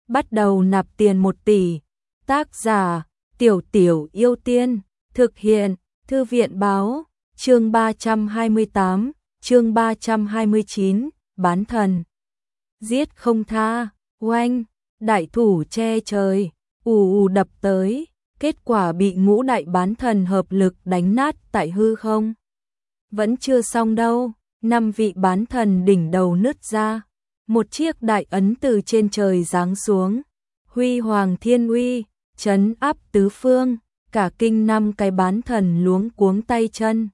bắt đầu nạp tiền 1 tỷ. Tác giả, Tiểu Tiểu Yêu Tiên, thực hiện, Thư viện báo, chương 328, chương 329, bán thần. Giết không tha, oanh, đại thủ che trời, ù ù đập tới, kết quả bị ngũ đại bán thần hợp lực đánh nát tại hư không. Vẫn chưa xong đâu, 5 vị bán thần đỉnh đầu nứt ra, một chiếc đại ấn từ trên trời giáng xuống, huy hoàng thiên uy, trấn áp tứ phương, cả kinh 5 cái bán thần luống cuống tay chân,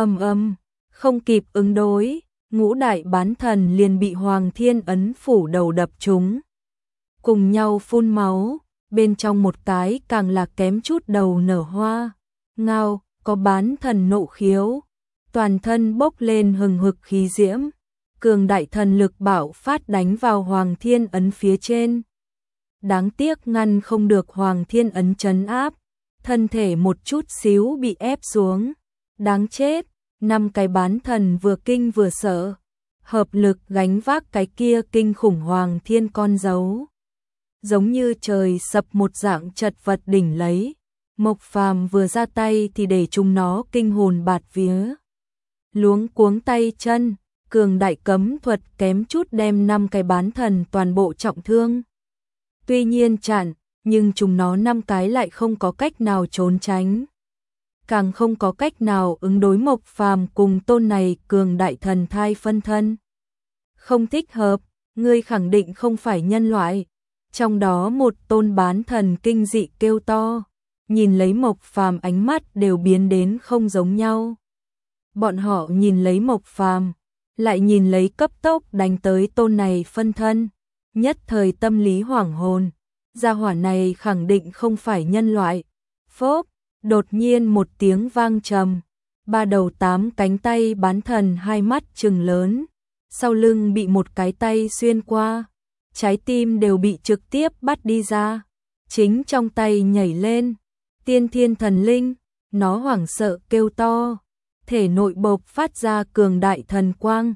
không kịp ứng đối, ngũ đại bán thần liền bị hoàng thiên ấn phủ đầu đập trúng, cùng nhau phun máu, bên trong một cái càng là kém chút đầu nở hoa, ngao, có bán thần nộ khiếu, toàn thân bốc lên hừng hực khí diễm, cường đại thần lực bạo phát đánh vào hoàng thiên ấn phía trên. Đáng tiếc ngăn không được hoàng thiên ấn trấn áp, thân thể một chút xíu bị ép xuống, đáng chết, 5 cái bán thần vừa kinh vừa sợ, hợp lực gánh vác cái kia kinh khủng hoàng thiên con dấu. Giống như trời sập một dạng chật vật đỉnh lấy, Mộc Phàm vừa ra tay thì để chúng nó kinh hồn bạt vía. Luống cuống tay chân, cường đại cấm thuật kém chút đem 5 cái bán thần toàn bộ trọng thương. Tuy nhiên chặn, nhưng chúng nó 5 cái lại không có cách nào trốn tránh. Càng không có cách nào ứng đối Mộc Phàm cùng tôn này cường đại thần thai phân thân. Không thích hợp, ngươi khẳng định không phải nhân loại. Trong đó một tôn bán thần kinh dị kêu to, nhìn lấy Mộc Phàm ánh mắt đều biến đến không giống nhau. Bọn họ nhìn lấy Mộc Phàm, lại nhìn lấy cấp tốc đánh tới tôn này phân thân, nhất thời tâm lý hoảng hồn, gia hỏa này khẳng định không phải nhân loại. Phốp, đột nhiên một tiếng vang trầm, 3 đầu 8 cánh tay bán thần hai mắt trừng lớn, sau lưng bị một cái tay xuyên qua, trái tim đều bị trực tiếp bắt đi ra, chính trong tay nhảy lên, tiên thiên thần linh, nó hoảng sợ kêu to, thể nội bộc phát ra cường đại thần quang,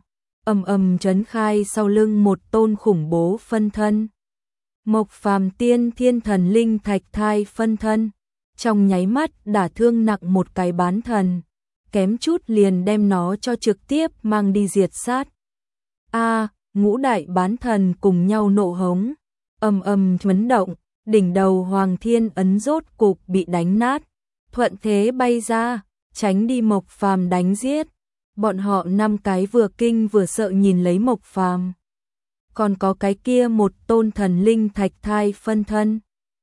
trấn khai sau lưng một tôn khủng bố phân thân. Mộc Phàm tiên thiên thần linh thạch thai phân thân, trong nháy mắt đả thương nặng một cái bán thần, kém chút liền đem nó cho trực tiếp mang đi diệt sát. Ngũ đại bán thần cùng nhau nộ hống, chấn động, đỉnh đầu hoàng thiên ấn rốt cục bị đánh nát, thuận thế bay ra, tránh đi Mộc Phàm đánh giết. Bọn họ 5 cái vừa kinh vừa sợ nhìn lấy Mộc Phàm. Còn có cái kia một tôn thần linh thạch thai phân thân.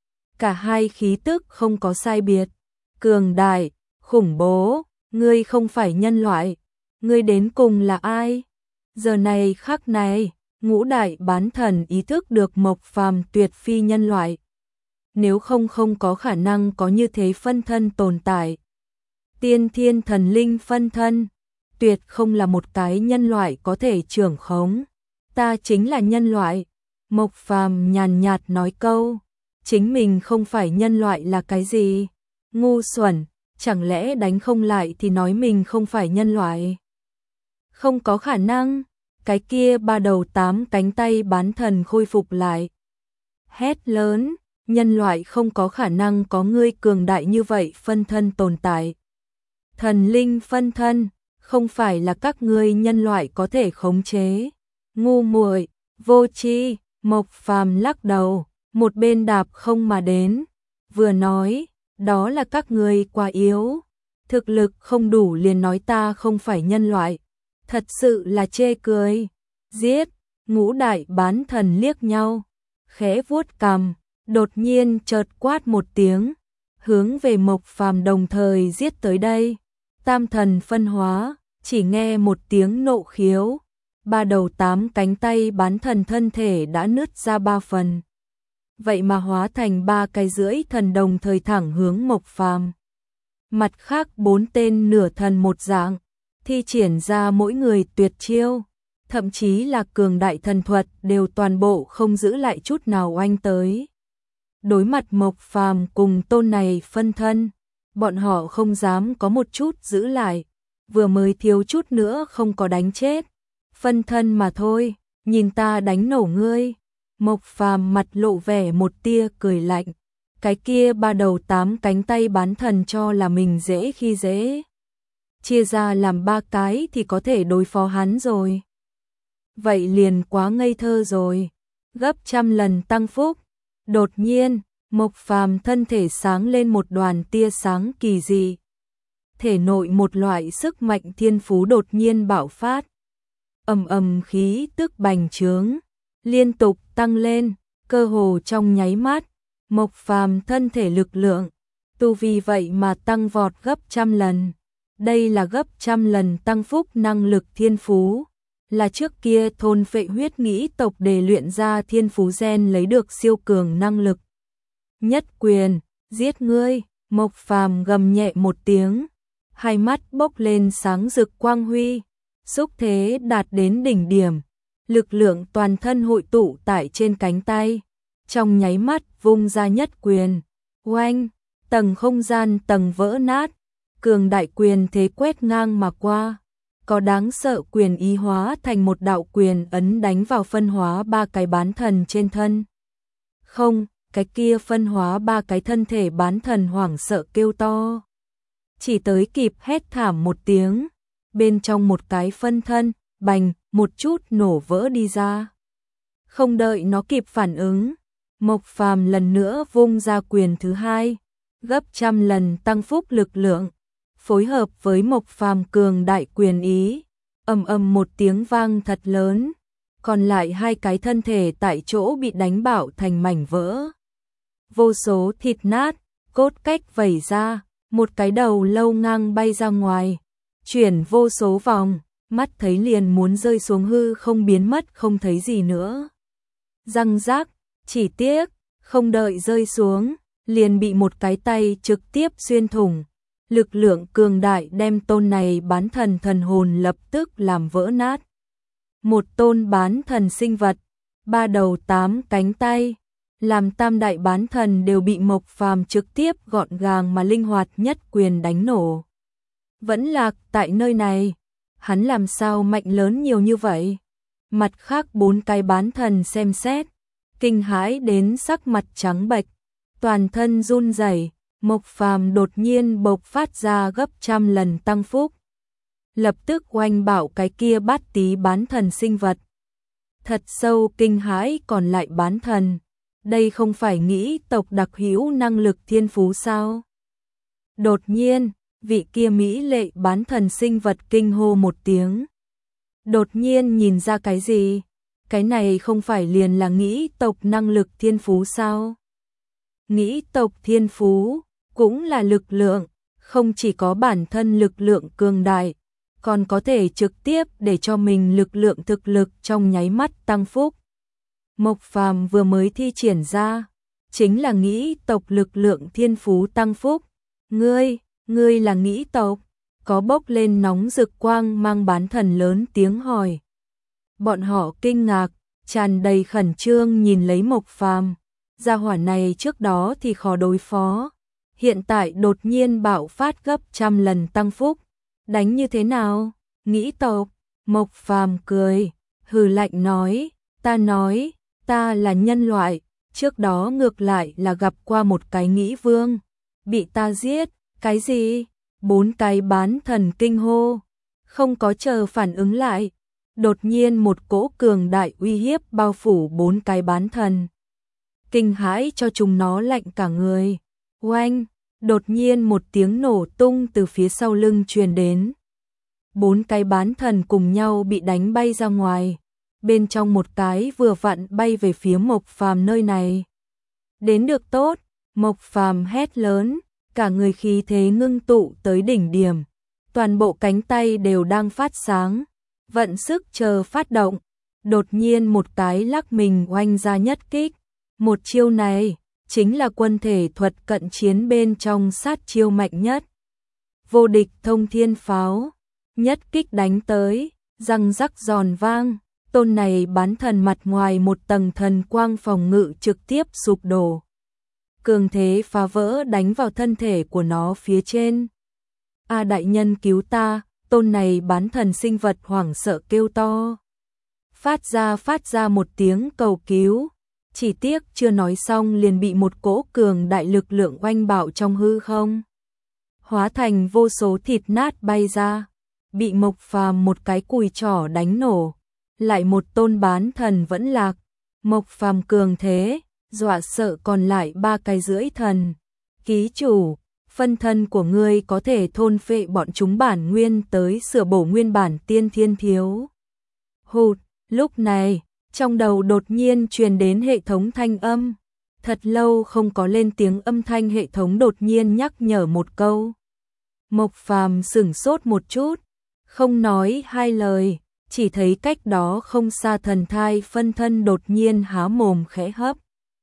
Cả hai khí tức không có sai biệt, cường đại, khủng bố, ngươi không phải nhân loại, ngươi đến cùng là ai? Giờ này khắc này, ngũ đại bán thần ý thức được Mộc Phàm tuyệt phi nhân loại. Nếu không có khả năng có như thế phân thân tồn tại. Tiên thiên thần linh phân thân, tuyệt không là một cái nhân loại có thể trưởng khống. Ta chính là nhân loại. Mộc Phàm nhàn nhạt nói câu, chính mình không phải nhân loại là cái gì? Ngu xuẩn, chẳng lẽ đánh không lại thì nói mình không phải nhân loại? Không có khả năng, cái kia 3 đầu 8 cánh tay bán thần khôi phục lại. Hét lớn, nhân loại không có khả năng có ngươi cường đại như vậy phân thân tồn tại. Thần linh phân thân, không phải là các ngươi nhân loại có thể khống chế. Ngu muội, vô tri. Mộc Phàm lắc đầu, một bên đạp không mà đến, vừa nói, đó là các ngươi quá yếu, thực lực không đủ liền nói ta không phải nhân loại, thật sự là chê cười. Giết, ngũ đại bán thần liếc nhau, khẽ vuốt cằm, đột nhiên chợt quát một tiếng, hướng về Mộc Phàm đồng thời giết tới đây. Tam thần phân hóa, chỉ nghe một tiếng nộ khiếu, 3 đầu 8 cánh tay bán thần thân thể đã nứt ra 3 phần. Vậy mà hóa thành 3 cái rưỡi thần đồng thời thẳng hướng Mộc Phàm. Mặt khác 4 tên nửa thần một dạng, thi triển ra mỗi người tuyệt chiêu, thậm chí là cường đại thần thuật đều toàn bộ không giữ lại chút nào oanh tới. Đối mặt Mộc Phàm cùng tôn này phân thân, bọn họ không dám có một chút giữ lại, vừa mới thiếu chút nữa không có đánh chết. Phân thân mà thôi, nhìn ta đánh nổ ngươi. Mộc Phàm mặt lộ vẻ một tia cười lạnh. Cái kia 3 đầu 8 cánh tay bán thần cho là mình dễ khi dễ. Chia ra làm 3 cái thì có thể đối phó hắn rồi. Vậy liền quá ngây thơ rồi. Gấp trăm lần tăng phúc. Đột nhiên, Mộc Phàm thân thể sáng lên một đoàn tia sáng kỳ dị. Thể nội một loại sức mạnh thiên phú đột nhiên bạo phát. Ầm ầm khí tức bành trướng, liên tục tăng lên, cơ hồ trong nháy mắt, Mộc Phàm thân thể lực lượng, tu vi vậy mà tăng vọt gấp trăm lần. Đây là gấp trăm lần tăng phúc năng lực thiên phú, là trước kia thôn phệ huyết nghĩ tộc để luyện ra thiên phú gen lấy được siêu cường năng lực. Nhất quyền, giết ngươi, Mộc Phàm gầm nhẹ một tiếng, hai mắt bốc lên sáng rực quang huy, xúc thế đạt đến đỉnh điểm, lực lượng toàn thân hội tụ tại trên cánh tay, trong nháy mắt vung ra nhất quyền, oanh, tầng không gian tầng vỡ nát, cường đại quyền thế quét ngang mà qua, có đáng sợ quyền ý hóa thành một đạo quyền ấn đánh vào phân hóa 3 cái bán thần trên thân. Không, cái kia phân hóa 3 cái thân thể bán thần hoảng sợ kêu to. Chỉ tới kịp hét thảm một tiếng, bên trong một cái phân thân, bành, một chút nổ vỡ đi ra. Không đợi nó kịp phản ứng, Mộc Phàm lần nữa vung ra quyền thứ hai, gấp trăm lần tăng phúc lực lượng, phối hợp với Mộc Phàm cường đại quyền ý, ầm ầm một tiếng vang thật lớn, còn lại 2 cái thân thể tại chỗ bị đánh bạo thành mảnh vỡ. Vô số thịt nát, cốt cách vẩy ra, một cái đầu lâu ngang bay ra ngoài, chuyển vô số vòng, mắt thấy liền muốn rơi xuống hư không biến mất không thấy gì nữa. Răng rác, chỉ tiếc, không đợi rơi xuống, liền bị một cái tay trực tiếp xuyên thủng. Lực lượng cường đại đem tôn này bán thần thần hồn lập tức làm vỡ nát. Một tôn bán thần sinh vật, 3 đầu 8 cánh tay, làm tam đại bán thần đều bị Mộc Phàm trực tiếp gọn gàng mà linh hoạt nhất quyền đánh nổ. Vẫn lạc tại nơi này, hắn làm sao mạnh lớn nhiều như vậy? Mặt khác 4 cái bán thần xem xét, kinh hãi đến sắc mặt trắng bệch, toàn thân run rẩy. Mộc Phàm đột nhiên bộc phát ra gấp trăm lần tăng phúc, lập tức oanh bạo cái kia bát tí bán thần sinh vật. Thật sâu kinh hãi còn lại bán thần, đây không phải nghĩ tộc đặc hữu năng lực thiên phú sao? Đột nhiên, vị kia mỹ lệ bán thần sinh vật kinh hô một tiếng. Đột nhiên nhìn ra cái gì? Cái này không phải liền là nghĩ tộc năng lực thiên phú sao? Nghĩ tộc thiên phú cũng là lực lượng, không chỉ có bản thân lực lượng cường đại, còn có thể trực tiếp để cho mình lực lượng thực lực trong nháy mắt tăng phúc. Mộc Phàm vừa mới thi triển ra, chính là nghĩ tộc lực lượng thiên phú tăng phúc. Ngươi là nghĩ tộc? Có bốc lên nóng rực quang mang bán thần lớn tiếng hỏi. Bọn họ kinh ngạc, tràn đầy khẩn trương nhìn lấy Mộc Phàm. Gia hỏa này trước đó thì khó đối phó, hiện tại đột nhiên bạo phát gấp trăm lần tăng phúc, đánh như thế nào? Nghĩ tộc? Mộc Phàm cười, hừ lạnh nói, ta là nhân loại, trước đó ngược lại là gặp qua một cái nghĩ vương, bị ta giết. Cái gì? 4 cái bán thần kinh hô, không có chờ phản ứng lại, đột nhiên một cỗ cường đại uy hiếp bao phủ 4 cái bán thần. Kinh hãi cho chúng nó lạnh cả người. Oanh, đột nhiên một tiếng nổ tung từ phía sau lưng truyền đến. 4 cái bán thần cùng nhau bị đánh bay ra ngoài, bên trong một cái vừa vặn bay về phía Mộc Phàm nơi này. Đến được tốt, Mộc Phàm hét lớn, cả người khí thế ngưng tụ tới đỉnh điểm, toàn bộ cánh tay đều đang phát sáng, vận sức chờ phát động, đột nhiên một cái lắc mình oanh ra nhất kích. Một chiêu này chính là quân thể thuật cận chiến bên trong sát chiêu mạnh nhất. Vô địch thông thiên pháo, nhất kích đánh tới, răng rắc giòn vang, tôn này bán thần mặt ngoài một tầng thần quang phòng ngự trực tiếp sụp đổ. Cường thế phá vỡ đánh vào thân thể của nó phía trên. A đại nhân cứu ta, tôn này bán thần sinh vật hoảng sợ kêu to. Phát ra một tiếng cầu cứu, chỉ tiếc chưa nói xong liền bị một cỗ cường đại lực lượng oanh bạo trong hư không. Hóa thành vô số thịt nát bay ra, bị Mộc Phàm một cái cùi trỏ đánh nổ. Lại một tôn bán thần vẫn lạc, Mộc Phàm cường thế, dọa sợ còn lại 3 cái rưỡi thần. Ký chủ, phân thân của ngươi có thể thôn phệ bọn chúng bản nguyên tới sửa bổ nguyên bản tiên thiên thiếu. Hụt, lúc này, trong đầu đột nhiên truyền đến hệ thống thanh âm. Thật lâu không có lên tiếng âm thanh, hệ thống đột nhiên nhắc nhở một câu. Mộc Phàm sửng sốt một chút, không nói hai lời, chỉ thấy cách đó không xa thần thai phân thân đột nhiên há mồm khẽ hấp.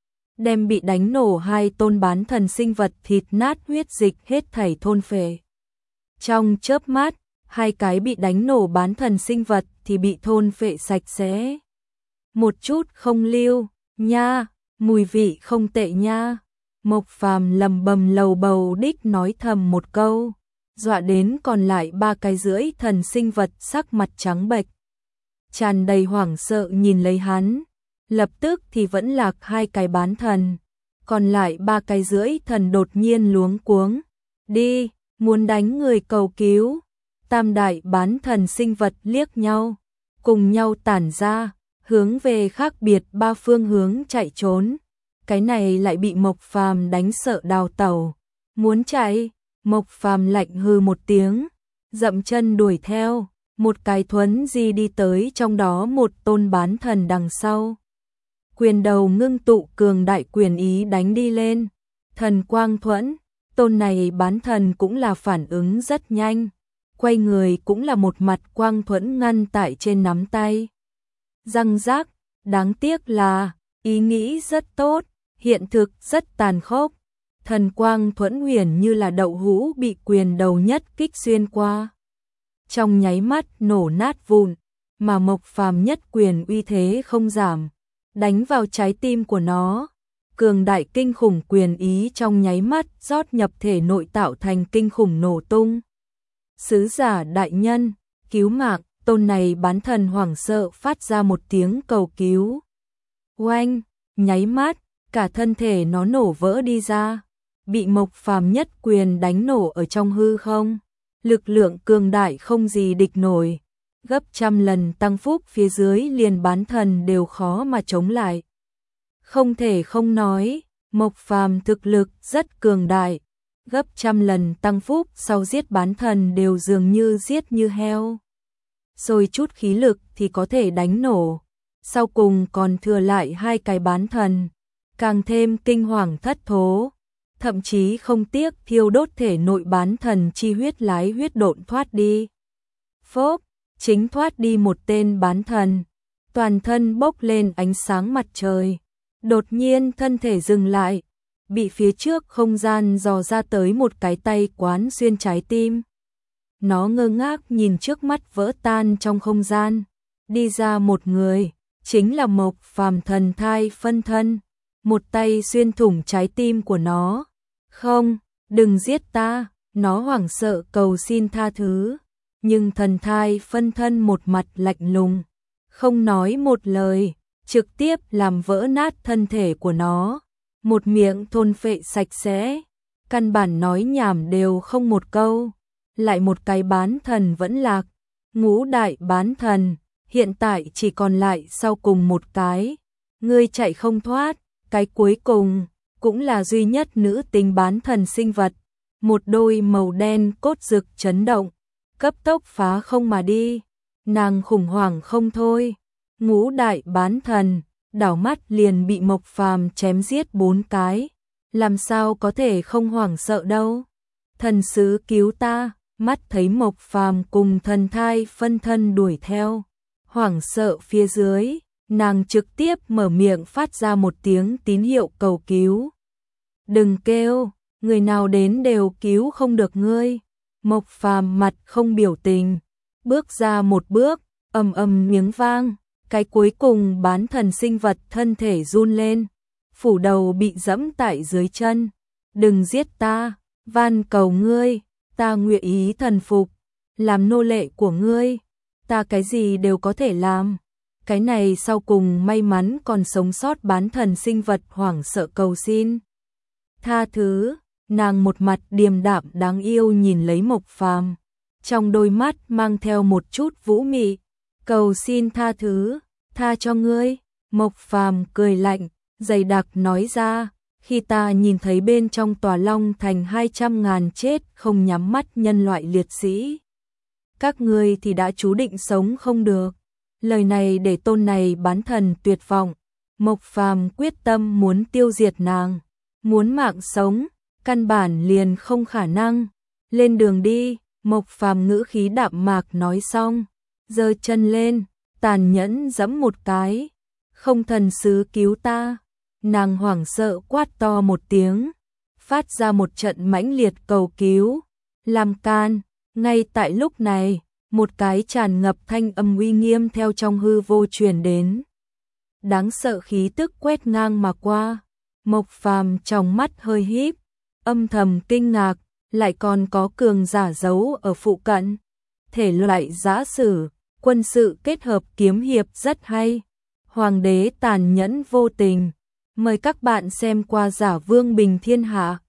Đem bị đánh nổ 2 tôn bán thần sinh vật thịt nát huyết dịch hết thảy thôn phệ. Trong chớp mắt, 2 cái bị đánh nổ bán thần sinh vật thì bị thôn phệ sạch sẽ. Một chút không lưu, nha, mùi vị không tệ nha. Mộc Phàm lầm bầm lầu bầu đích nói thầm một câu, dọa đến còn lại 3 cái rưỡi thần sinh vật sắc mặt trắng bệch, tràn đầy hoảng sợ nhìn lấy hắn. Lập tức thì vẫn lạc 2 cái bán thần, còn lại 3 cái rưỡi thần đột nhiên luống cuống, đi, muốn đánh người cầu cứu. Tam đại bán thần sinh vật liếc nhau, cùng nhau tản ra, hướng về khác biệt 3 phương hướng chạy trốn. Cái này lại bị Mộc Phàm đánh sợ đào tẩu, muốn chạy. Mộc Phàm lạnh hừ một tiếng, dậm chân đuổi theo, một cái thuấn di đi tới trong đó một tôn bán thần đằng sau. Quyền đầu ngưng tụ cường đại quyền ý đánh đi lên, thần quang thuẫn, tôn này bán thần cũng là phản ứng rất nhanh, quay người cũng là một mặt quang thuẫn ngăn tại trên nắm tay. Răng rác, đáng tiếc là, ý nghĩ rất tốt, hiện thực rất tàn khốc. Thần quang thuẫn huyền như là đậu hũ bị quyền đầu nhất kích xuyên qua. Trong nháy mắt nổ nát vụn, mà Mộc Phàm nhất quyền uy thế không giảm, đánh vào trái tim của nó. Cường đại kinh khủng quyền ý trong nháy mắt rót nhập thể nội tạo thành kinh khủng nổ tung. Sứ giả đại nhân, cứu mạng, tôn này bán thần hoảng sợ phát ra một tiếng cầu cứu. Oanh, nháy mắt, cả thân thể nó nổ vỡ đi ra, bị Mộc Phàm nhất quyền đánh nổ ở trong hư không. Lực lượng cường đại không gì địch nổi, gấp trăm lần tăng phúc phía dưới liền bán thần đều khó mà chống lại. Không thể không nói, Mộc Phàm thực lực rất cường đại, gấp trăm lần tăng phúc sau giết bán thần đều dường như giết như heo. Rồi chút khí lực thì có thể đánh nổ, sau cùng còn thừa lại 2 cái bán thần, càng thêm kinh hoàng thất thố. Thậm chí không tiếc thiêu đốt thể nội bán thần chi huyết lái huyết độn thoát đi. Phốp, chính thoát đi một tên bán thần, toàn thân bốc lên ánh sáng mặt trời. Đột nhiên thân thể dừng lại, bị phía trước không gian dò ra tới một cái tay quán xuyên trái tim. Nó ngơ ngác nhìn trước mắt vỡ tan trong không gian, đi ra một người, chính là Mộc Phàm thần thai phân thân, một tay xuyên thủng trái tim của nó. Không, đừng giết ta, nó hoảng sợ cầu xin tha thứ, nhưng thần thai phân thân một mặt lạnh lùng, không nói một lời, trực tiếp làm vỡ nát thân thể của nó, một miệng thôn phệ sạch sẽ, căn bản nói nhảm đều không một câu. Lại một cái bán thần vẫn lạc, ngũ đại bán thần, hiện tại chỉ còn lại sau cùng một cái, ngươi chạy không thoát. Cái cuối cùng cũng là duy nhất nữ tính bán thần sinh vật, một đôi màu đen cốt rực chấn động, cấp tốc phá không mà đi. Nàng khủng hoảng không thôi, ngũ đại bán thần, đảo mắt liền bị Mộc Phàm chém giết 4 cái, làm sao có thể không hoảng sợ đâu. Thần sứ cứu ta, mắt thấy Mộc Phàm cùng thần thai phân thân đuổi theo, hoảng sợ phía dưới, nàng trực tiếp mở miệng phát ra một tiếng tín hiệu cầu cứu. Đừng kêu, người nào đến đều cứu không được ngươi. Mộc Phàm mặt không biểu tình, bước ra một bước, ầm ầm miếng vang, cái cuối cùng bán thần sinh vật thân thể run lên, phủ đầu bị dẫm tại dưới chân. Đừng giết ta, van cầu ngươi, ta nguyện ý thần phục, làm nô lệ của ngươi, ta cái gì đều có thể làm. Cái này sau cùng may mắn còn sống sót bán thần sinh vật hoảng sợ cầu xin tha thứ, nàng một mặt điềm đạm đáng yêu nhìn lấy Mộc Phàm, trong đôi mắt mang theo một chút vũ mị, cầu xin tha thứ, tha cho ngươi. Mộc Phàm cười lạnh, dày đặc nói ra, khi ta nhìn thấy bên trong tòa Long Thành 200.000 chết không nhắm mắt nhân loại liệt sĩ, các ngươi thì đã chú định sống không được. Lời này để tôn này bán thần tuyệt vọng, Mộc Phàm quyết tâm muốn tiêu diệt nàng, muốn mạng sống, căn bản liền không khả năng. Lên đường đi, Mộc Phàm ngữ khí đạm mạc nói xong, giơ chân lên, tàn nhẫn giẫm một cái, không thần sứ cứu ta. Nàng hoảng sợ quát to một tiếng, phát ra một trận mãnh liệt cầu cứu, làm can. Ngay tại lúc này, một cái tràn ngập thanh âm uy nghiêm theo trong hư vô truyền đến. Đáng sợ khí tức quét ngang mà qua, Mộc Phàm trong mắt hơi híp, âm thầm kinh ngạc, lại còn có cường giả giấu ở phụ cận. Thể loại giã sử, quân sự kết hợp kiếm hiệp rất hay. Hoàng đế tàn nhẫn vô tình. Mời các bạn xem qua Giả Vương Bình Thiên Hạ.